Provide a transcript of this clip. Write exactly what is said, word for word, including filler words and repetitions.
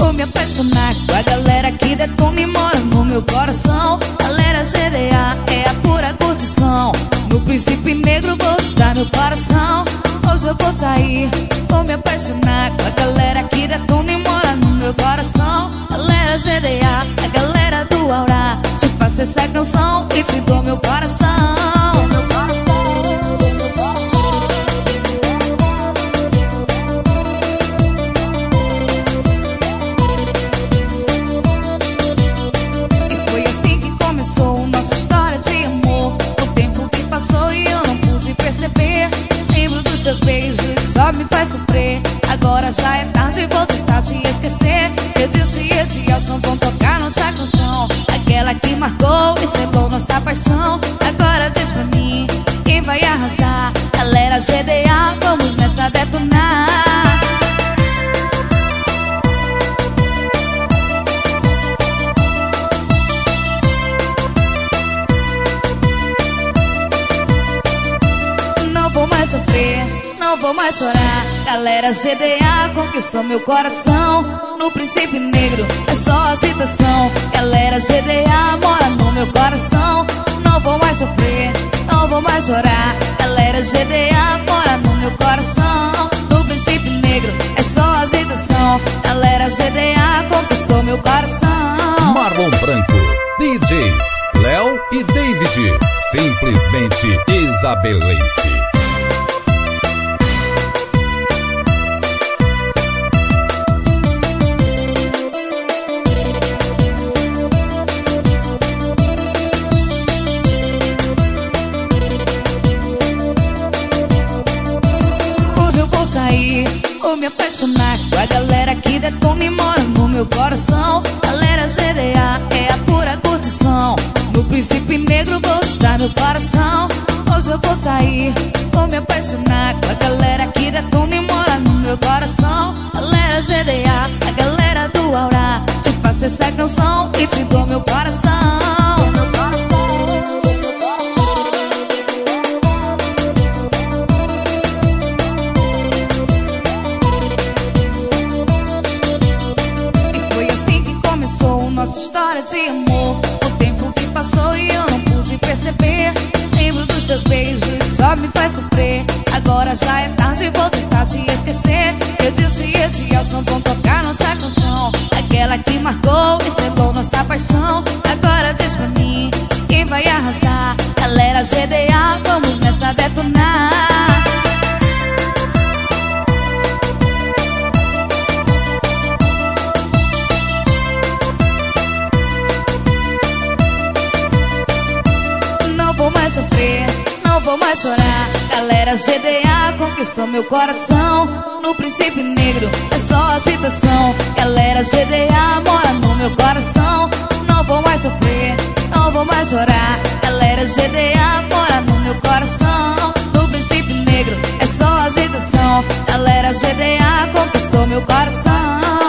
vou me apaixonar com a galera que detona e mora no meu coração. Galera G D A é a pura curtição. No Príncipe Negro vou estar meu coração. Hoje eu vou sair, vou me apaixonar com a galera que detona e mora no meu coração. Galera G D A, a galera do Aura. Te faço essa canção e te dou meu coração. E foi assim que começou nossa história de amor. O tempo que passou e eu não pude perceber. Lembro dos teus beijos, só me faz sofrer. Agora já é tarde, vou tentar te esquecer. Eu disse e Edilson vão tocar nossa canção, aquela que marcou e selou nossa paixão. Agora diz pra mim quem vai arrasar. Galera G D A, vamos nessa detonar. Não vou mais sofrer, não vou mais chorar. Galera G D A conquistou meu coração. No Príncipe Negro é só agitação. Galera G D A mora no meu coração. Não vou mais sofrer, não vou mais chorar. Galera G D A mora no meu coração. No Príncipe Negro é só agitação. Galera G D A conquistou meu coração. Marlon Branco, D Js Léo e David, simplesmente Isabelice. Sair, vou me apaixonar com a galera que detona e mora no meu coração. Galera G D A é a pura curtição. No Príncipe Negro vou estar meu coração. Hoje eu vou sair, vou me apaixonar com a galera que detona e mora no meu coração. Galera G D A, a galera do Aura. Te faço essa canção e te dou meu coração. Nossa história de amor, o tempo que passou e eu não pude perceber. Lembro dos teus beijos, só me faz sofrer. Agora já é tarde, vou tentar te esquecer. Eu disse e Edilson vão tocar nossa canção, aquela que marcou e selou nossa paixão. Agora diz pra mim quem vai arrasar. Galera G D A, vamos nessa detonar. Não vou mais sofrer, não vou mais chorar. Galera G D A conquistou meu coração. No Príncipe Negro é só agitação. Galera G D A mora no meu coração. Não vou mais sofrer, não vou mais chorar. Galera G D A mora no meu coração. No Príncipe Negro é só agitação. Galera G D A conquistou meu coração.